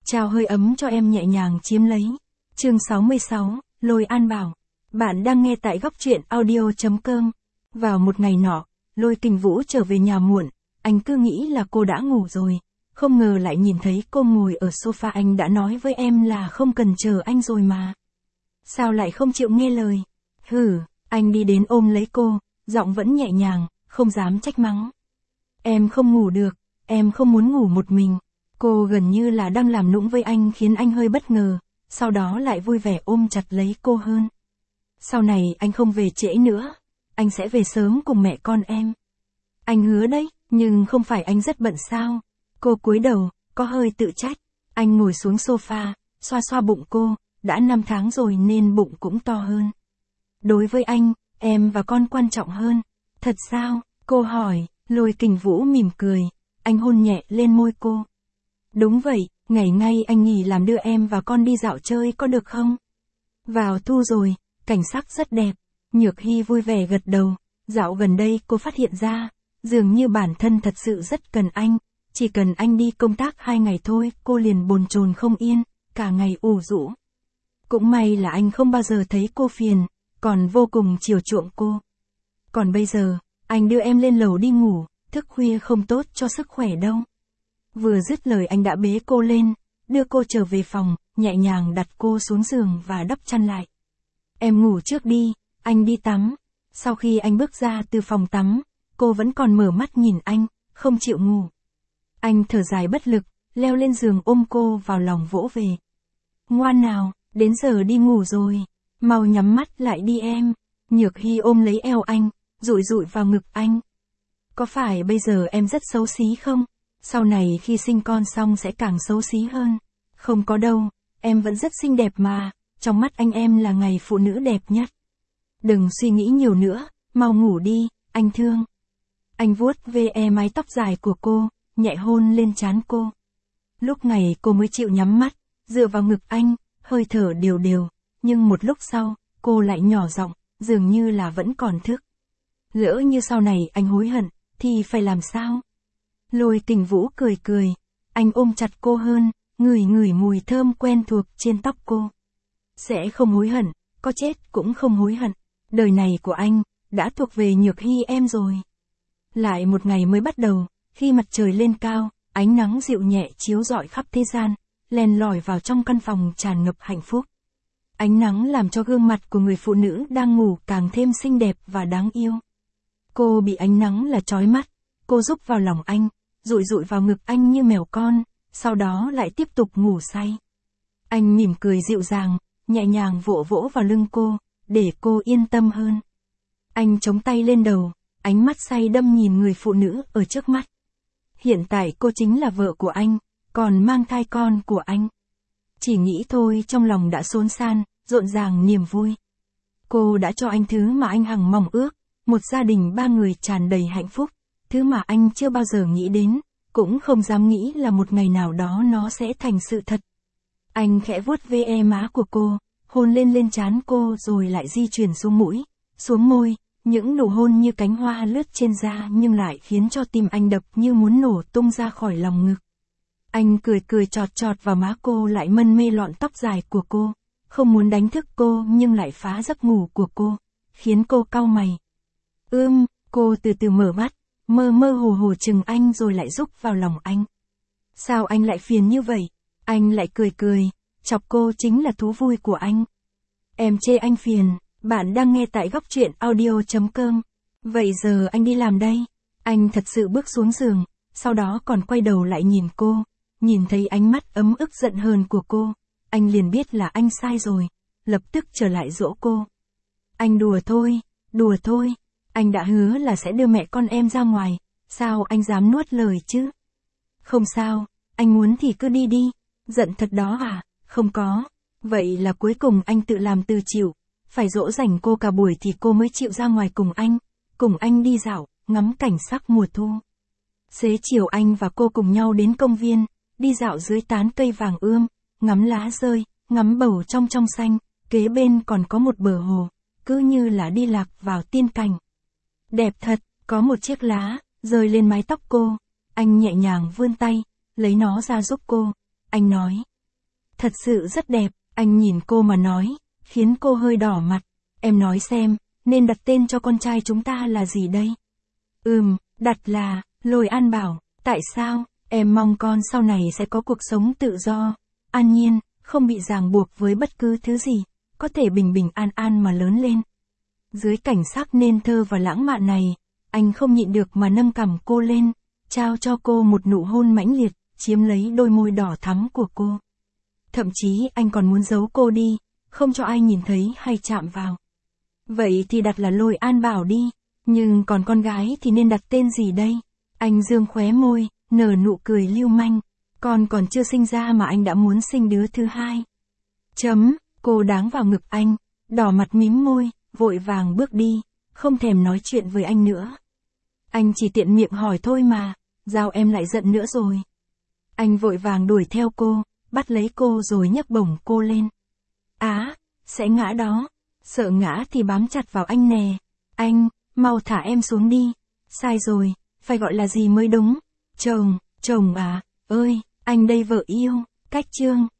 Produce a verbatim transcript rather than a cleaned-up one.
trao hơi ấm cho em nhẹ nhàng chiếm lấy. Chương sáu mươi sáu, Lôi An Bảo. Bạn đang nghe tại góc truyện audio chấm com. Vào một ngày nọ, Lôi Kình Vũ trở về nhà muộn, anh cứ nghĩ là cô đã ngủ rồi, không ngờ lại nhìn thấy cô ngồi ở sofa. Anh đã nói với em là không cần chờ anh rồi mà. Sao lại không chịu nghe lời? Hừ, anh đi đến ôm lấy cô, giọng vẫn nhẹ nhàng, không dám trách mắng. Em không ngủ được, em không muốn ngủ một mình. Cô gần như là đang làm nũng với anh khiến anh hơi bất ngờ, sau đó lại vui vẻ ôm chặt lấy cô hơn. Sau này anh không về trễ nữa, anh sẽ về sớm cùng mẹ con em. Anh hứa đấy, nhưng không phải anh rất bận sao? Cô cúi đầu, có hơi tự trách. Anh ngồi xuống sofa, xoa xoa bụng cô, đã năm tháng rồi nên bụng cũng to hơn. Đối với anh, em và con quan trọng hơn. Thật sao? Cô hỏi. Lôi Kình Vũ mỉm cười, anh hôn nhẹ lên môi cô. Đúng vậy, ngày ngay anh nghỉ làm đưa em và con đi dạo chơi có được không? Vào thu rồi, cảnh sắc rất đẹp. Nhược Hy vui vẻ gật đầu. Dạo gần đây cô phát hiện ra, dường như bản thân thật sự rất cần anh. Chỉ cần anh đi công tác hai ngày thôi, cô liền bồn chồn không yên, cả ngày ủ rũ. Cũng may là anh không bao giờ thấy cô phiền, còn vô cùng chiều chuộng cô. Còn bây giờ, anh đưa em lên lầu đi ngủ, thức khuya không tốt cho sức khỏe đâu. Vừa dứt lời anh đã bế cô lên, đưa cô trở về phòng, nhẹ nhàng đặt cô xuống giường và đắp chăn lại. Em ngủ trước đi, anh đi tắm. Sau khi anh bước ra từ phòng tắm, cô vẫn còn mở mắt nhìn anh, không chịu ngủ. Anh thở dài bất lực, leo lên giường ôm cô vào lòng vỗ về. Ngoan nào, đến giờ đi ngủ rồi, mau nhắm mắt lại đi em. Nhược Hy ôm lấy eo anh, dụi dụi vào ngực anh. Có phải bây giờ em rất xấu xí không? Sau này khi sinh con xong sẽ càng xấu xí hơn. Không có đâu, em vẫn rất xinh đẹp mà, trong mắt anh em là ngày phụ nữ đẹp nhất. Đừng suy nghĩ nhiều nữa, mau ngủ đi, anh thương. Anh vuốt ve mái tóc dài của cô, nhẹ hôn lên trán cô. Lúc này cô mới chịu nhắm mắt, dựa vào ngực anh, hơi thở đều đều, nhưng một lúc sau, cô lại nhỏ giọng, dường như là vẫn còn thức. Lỡ như sau này anh hối hận, thì phải làm sao? Lôi Kình Vũ cười cười, anh ôm chặt cô hơn, ngửi ngửi mùi thơm quen thuộc trên tóc cô. Sẽ không hối hận, có chết cũng không hối hận, đời này của anh, đã thuộc về Nhược Hy em rồi. Lại một ngày mới bắt đầu, khi mặt trời lên cao, ánh nắng dịu nhẹ chiếu rọi khắp thế gian, len lỏi vào trong căn phòng tràn ngập hạnh phúc. Ánh nắng làm cho gương mặt của người phụ nữ đang ngủ càng thêm xinh đẹp và đáng yêu. Cô bị ánh nắng là chói mắt, cô rúc vào lòng anh, dụi dụi vào ngực anh như mèo con, sau đó lại tiếp tục ngủ say. Anh mỉm cười dịu dàng, nhẹ nhàng vỗ vỗ vào lưng cô, để cô yên tâm hơn. Anh chống tay lên đầu, ánh mắt say đắm nhìn người phụ nữ ở trước mắt. Hiện tại cô chính là vợ của anh, còn mang thai con của anh. Chỉ nghĩ thôi trong lòng đã xôn xan, rộn ràng niềm vui. Cô đã cho anh thứ mà anh hằng mong ước, một gia đình ba người tràn đầy hạnh phúc, thứ mà anh chưa bao giờ nghĩ đến, cũng không dám nghĩ là một ngày nào đó nó sẽ thành sự thật. Anh khẽ vuốt ve má của cô, hôn lên lên trán cô rồi lại di chuyển xuống mũi, xuống môi, những nụ hôn như cánh hoa lướt trên da nhưng lại khiến cho tim anh đập như muốn nổ tung ra khỏi lòng ngực. Anh cười cười chọt chọt vào má cô, lại mân mê lọn tóc dài của cô, không muốn đánh thức cô nhưng lại phá giấc ngủ của cô, khiến cô cau mày. Ưm, cô từ từ mở mắt, mơ mơ hồ hồ chừng anh rồi lại rúc vào lòng anh. Sao anh lại phiền như vậy? Anh lại cười cười, chọc cô chính là thú vui của anh. Em chê anh phiền, bạn đang nghe tại góc truyện audio chấm com. Vậy giờ anh đi làm đây. Anh thật sự bước xuống giường, sau đó còn quay đầu lại nhìn cô, nhìn thấy ánh mắt ấm ức giận hờn của cô, anh liền biết là anh sai rồi, lập tức trở lại dỗ cô. Anh đùa thôi, đùa thôi, anh đã hứa là sẽ đưa mẹ con em ra ngoài, sao anh dám nuốt lời chứ? Không sao, anh muốn thì cứ đi đi, giận thật đó à? Không có, vậy là cuối cùng anh tự làm tự chịu, phải dỗ dành cô cả buổi thì cô mới chịu ra ngoài cùng anh, cùng anh đi dạo, ngắm cảnh sắc mùa thu. Xế chiều anh và cô cùng nhau đến công viên, đi dạo dưới tán cây vàng ươm, ngắm lá rơi, ngắm bầu trong trong xanh, kế bên còn có một bờ hồ, cứ như là đi lạc vào tiên cảnh. Đẹp thật, có một chiếc lá, rơi lên mái tóc cô, anh nhẹ nhàng vươn tay, lấy nó ra giúp cô, anh nói, Thật sự rất đẹp, anh nhìn cô mà nói, khiến cô hơi đỏ mặt. Em nói xem, nên đặt tên cho con trai chúng ta là gì đây? Ừm, đặt là, Lôi An bảo, tại sao? Em mong con sau này sẽ có cuộc sống tự do, an nhiên, không bị ràng buộc với bất cứ thứ gì, có thể bình bình an an mà lớn lên. Dưới cảnh sắc nên thơ và lãng mạn này, anh không nhịn được mà nâng cằm cô lên, trao cho cô một nụ hôn mãnh liệt, chiếm lấy đôi môi đỏ thắm của cô. Thậm chí anh còn muốn giấu cô đi, không cho ai nhìn thấy hay chạm vào. Vậy thì đặt là Lôi An Bảo đi, nhưng còn con gái thì nên đặt tên gì đây? Anh dương khóe môi, nở nụ cười lưu manh. Con còn chưa sinh ra mà anh đã muốn sinh đứa thứ hai. Chấm, cô đáng vào ngực anh, đỏ mặt mím môi, vội vàng bước đi, không thèm nói chuyện với anh nữa. Anh chỉ tiện miệng hỏi thôi mà, sao em lại giận nữa rồi? Anh vội vàng đuổi theo cô, bắt lấy cô rồi nhấc bổng cô lên. Á, sẽ ngã đó, sợ ngã thì bám chặt vào anh nè. Anh, mau thả em xuống đi. Sai rồi, phải gọi là gì mới đúng? Chồng, chồng à, ơi, anh đây vợ yêu, cách chương.